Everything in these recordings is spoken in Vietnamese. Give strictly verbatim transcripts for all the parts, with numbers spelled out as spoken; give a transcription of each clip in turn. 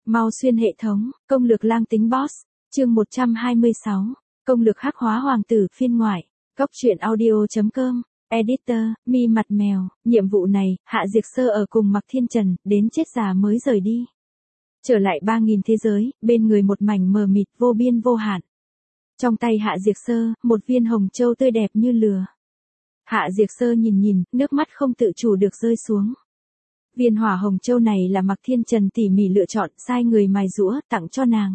Mau xuyên hệ thống, công lược lang tính boss, chương một trăm hai mươi sáu, công lược hắc hóa hoàng tử phiên ngoại, góc truyện audio.com, editor, mi mặt mèo, nhiệm vụ này, Hạ Diệt Sơ ở cùng Mạc Thiên Trần, đến chết già mới rời đi. Trở lại ba nghìn thế giới, bên người một mảnh mờ mịt vô biên vô hạn. Trong tay Hạ Diệt Sơ, một viên hồng châu tươi đẹp như lửa. Hạ Diệt Sơ nhìn nhìn, nước mắt không tự chủ được rơi xuống. Viên hỏa hồng châu này là Mạc Thiên Trần tỉ mỉ lựa chọn, sai người mài giũa, tặng cho nàng.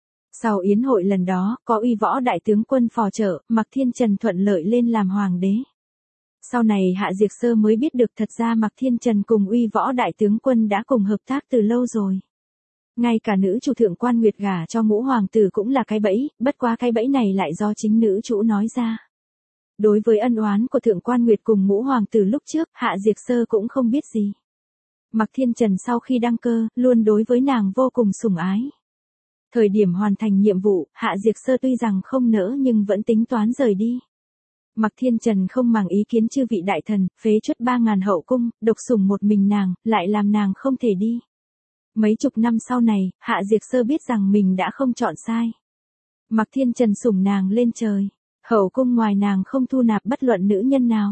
Sau yến hội lần đó, có uy võ đại tướng quân phò trợ, Mạc Thiên Trần thuận lợi lên làm hoàng đế. Sau này Hạ Diệt Sơ mới biết được thật ra Mạc Thiên Trần cùng uy võ đại tướng quân đã cùng hợp tác từ lâu rồi. Ngay cả nữ chủ thượng quan Nguyệt gả cho ngũ hoàng tử cũng là cái bẫy, bất quá cái bẫy này lại do chính nữ chủ nói ra. Đối với ân oán của thượng quan Nguyệt cùng ngũ hoàng tử lúc trước, Hạ Diệt Sơ cũng không biết gì. Mạc Thiên Trần sau khi đăng cơ, luôn đối với nàng vô cùng sủng ái. Thời điểm hoàn thành nhiệm vụ, Hạ Diệt Sơ tuy rằng không nỡ nhưng vẫn tính toán rời đi. Mạc Thiên Trần không màng ý kiến chư vị đại thần, phế truất ba ngàn hậu cung, độc sủng một mình nàng, lại làm nàng không thể đi. Mấy chục năm sau này, Hạ Diệt Sơ biết rằng mình đã không chọn sai. Mạc Thiên Trần sủng nàng lên trời, hậu cung ngoài nàng không thu nạp bất luận nữ nhân nào.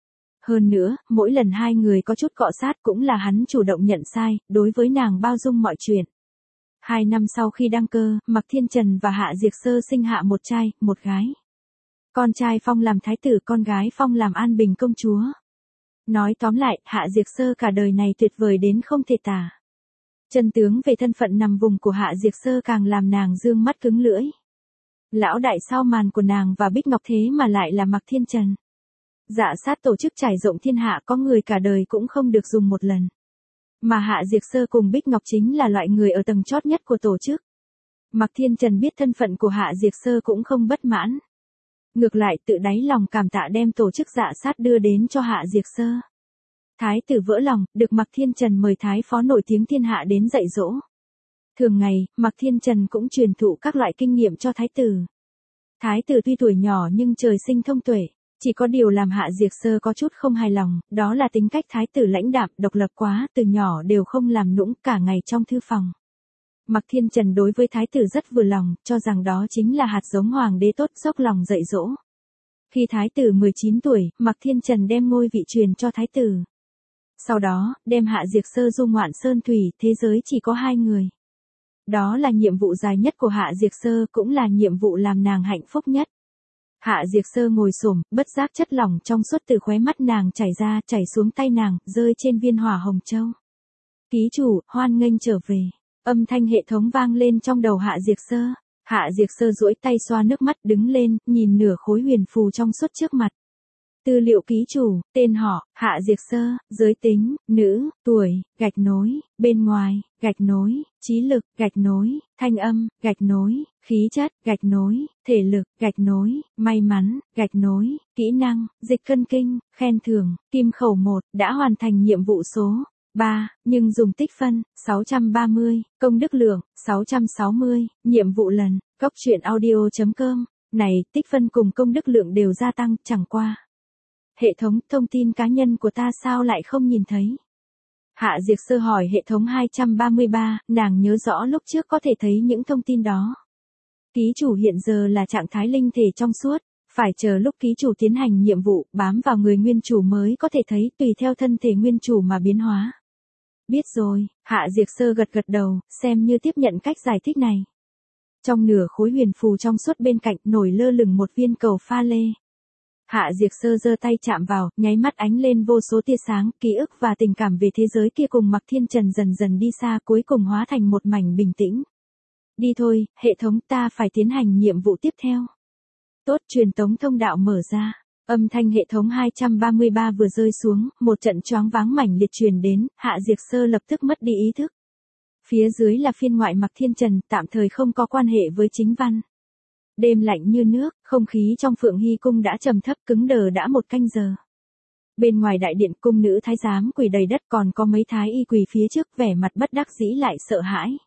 Hơn nữa, mỗi lần hai người có chút cọ sát cũng là hắn chủ động nhận sai, đối với nàng bao dung mọi chuyện. Hai năm sau khi đăng cơ, Mạc Thiên Trần và Hạ Diệt Sơ sinh hạ một trai, một gái. Con trai phong làm thái tử, con gái phong làm An Bình công chúa. Nói tóm lại, Hạ Diệt Sơ cả đời này tuyệt vời đến không thể tả. Chân tướng về thân phận nằm vùng của Hạ Diệt Sơ càng làm nàng dương mắt cứng lưỡi. Lão đại sau màn của nàng và Bích Ngọc thế mà lại là Mạc Thiên Trần. Dạ sát tổ chức trải rộng thiên hạ, có người cả đời cũng không được dùng một lần. Mà Hạ Diệt Sơ cùng Bích Ngọc chính là loại người ở tầng chót nhất của tổ chức. Mạc Thiên Trần biết thân phận của Hạ Diệt Sơ cũng không bất mãn. Ngược lại tự đáy lòng cảm tạ đem tổ chức dạ sát đưa đến cho Hạ Diệt Sơ. Thái tử vỡ lòng, được Mạc Thiên Trần mời thái phó nổi tiếng thiên hạ đến dạy dỗ. Thường ngày, Mạc Thiên Trần cũng truyền thụ các loại kinh nghiệm cho thái tử. Thái tử tuy tuổi nhỏ nhưng trời sinh thông tuệ, chỉ có điều làm Hạ Diệt Sơ có chút không hài lòng, đó là tính cách thái tử lãnh đạm, độc lập quá, từ nhỏ đều không làm nũng, cả ngày trong thư phòng. Mạc Thiên Trần đối với thái tử rất vừa lòng, cho rằng đó chính là hạt giống hoàng đế tốt, dốc lòng dạy dỗ. Khi thái tử mười chín tuổi, Mạc Thiên Trần đem ngôi vị truyền cho thái tử. Sau đó, đem Hạ Diệt Sơ du ngoạn sơn thủy, thế giới chỉ có hai người. Đó là nhiệm vụ dài nhất của Hạ Diệt Sơ, cũng là nhiệm vụ làm nàng hạnh phúc nhất. Hạ Diệt Sơ ngồi xổm, bất giác chất lỏng trong suốt từ khóe mắt nàng chảy ra, chảy xuống tay nàng, rơi trên viên hỏa hồng châu. Ký chủ, hoan nghênh trở về. Âm thanh hệ thống vang lên trong đầu Hạ Diệt Sơ. Hạ Diệt Sơ duỗi tay xoa nước mắt, đứng lên, nhìn nửa khối huyền phù trong suốt trước mặt. Tư liệu ký chủ, tên họ, Hạ Diệt Sơ, giới tính, nữ, tuổi, gạch nối, bên ngoài, gạch nối, trí lực, gạch nối, thanh âm, gạch nối, khí chất, gạch nối, thể lực, gạch nối, may mắn, gạch nối, kỹ năng, dịch cân kinh, khen thưởng, kim khẩu một, đã hoàn thành nhiệm vụ số ba, nhưng dùng tích phân, sáu trăm ba mươi, công đức lượng, sáu trăm sáu mươi, nhiệm vụ lần, góc truyện audio.com, này, tích phân cùng công đức lượng đều gia tăng, chẳng qua. Hệ thống, thông tin cá nhân của ta sao lại không nhìn thấy? Hạ Diệt Sơ hỏi hệ thống hai trăm ba mươi ba, nàng nhớ rõ lúc trước có thể thấy những thông tin đó. Ký chủ hiện giờ là trạng thái linh thể trong suốt, phải chờ lúc ký chủ tiến hành nhiệm vụ, bám vào người nguyên chủ mới có thể thấy, tùy theo thân thể nguyên chủ mà biến hóa. Biết rồi, Hạ Diệt Sơ gật gật đầu, xem như tiếp nhận cách giải thích này. Trong nửa khối huyền phù trong suốt bên cạnh nổi lơ lửng một viên cầu pha lê. Hạ Diệt Sơ giơ tay chạm vào, nháy mắt ánh lên vô số tia sáng, ký ức và tình cảm về thế giới kia cùng Mạc Thiên Trần dần dần đi xa, cuối cùng hóa thành một mảnh bình tĩnh. Đi thôi, hệ thống, ta phải tiến hành nhiệm vụ tiếp theo. Tốt, truyền tống thông đạo mở ra. Âm thanh hệ thống hai trăm ba mươi ba vừa rơi xuống, một trận choáng váng mảnh liệt truyền đến, Hạ Diệt Sơ lập tức mất đi ý thức. Phía dưới là phiên ngoại Mạc Thiên Trần, tạm thời không có quan hệ với chính văn. Đêm lạnh như nước, không khí trong Phượng Hy cung đã trầm thấp cứng đờ đã một canh giờ. Bên ngoài đại điện cung nữ thái giám quỳ đầy đất, còn có mấy thái y quỳ phía trước, vẻ mặt bất đắc dĩ lại sợ hãi.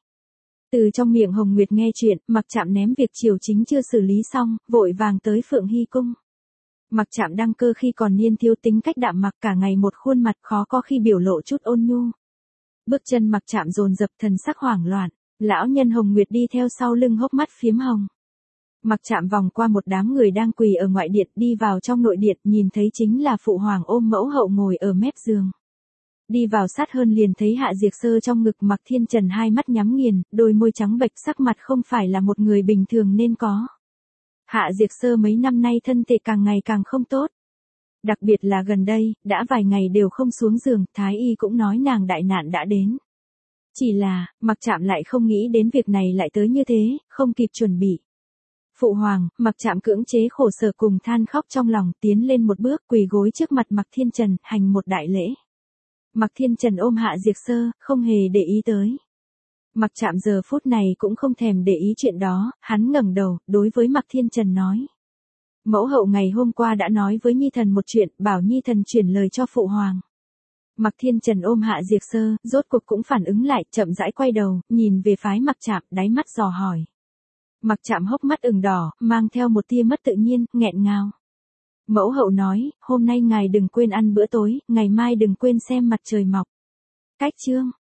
Từ trong miệng Hồng Nguyệt nghe chuyện, Mạc Trạm ném việc triều chính chưa xử lý xong, vội vàng tới Phượng Hy cung. Mạc Trạm đăng cơ khi còn niên thiếu, tính cách đạm mặc, cả ngày một khuôn mặt, khó có khi biểu lộ chút ôn nhu. Bước chân Mạc Trạm dồn dập, thần sắc hoảng loạn. Lão nhân Hồng Nguyệt đi theo sau lưng hốc mắt phiếm hồng. Mặc Trạm vòng qua một đám người đang quỳ ở ngoại điện đi vào trong nội điện, nhìn thấy chính là phụ hoàng ôm mẫu hậu ngồi ở mép giường. Đi vào sát hơn liền thấy Hạ Diệt Sơ trong ngực Mặc Thiên Trần, hai mắt nhắm nghiền, đôi môi trắng bệch, sắc mặt không phải là một người bình thường nên có. Hạ Diệt Sơ mấy năm nay thân thể càng ngày càng không tốt. Đặc biệt là gần đây, đã vài ngày đều không xuống giường, Thái Y cũng nói nàng đại nạn đã đến. Chỉ là, Mặc Trạm lại không nghĩ đến việc này lại tới như thế, không kịp chuẩn bị. Phụ hoàng, Mặc Trạm cưỡng chế khổ sở cùng than khóc trong lòng, tiến lên một bước quỳ gối trước mặt Mặc Thiên Trần, hành một đại lễ. Mặc Thiên Trần ôm Hạ Diệt Sơ, không hề để ý tới. Mặc Trạm giờ phút này cũng không thèm để ý chuyện đó, hắn ngẩng đầu, đối với Mặc Thiên Trần nói. Mẫu hậu ngày hôm qua đã nói với Nhi Thần một chuyện, bảo Nhi Thần chuyển lời cho phụ hoàng. Mặc Thiên Trần ôm Hạ Diệt Sơ, rốt cuộc cũng phản ứng lại, chậm rãi quay đầu, nhìn về phái Mặc Trạm, đáy mắt dò hỏi. Mặc Trạm hốc mắt ửng đỏ, mang theo một tia mất tự nhiên, nghẹn ngào. Mẫu hậu nói, hôm nay ngài đừng quên ăn bữa tối, ngày mai đừng quên xem mặt trời mọc. Cách chương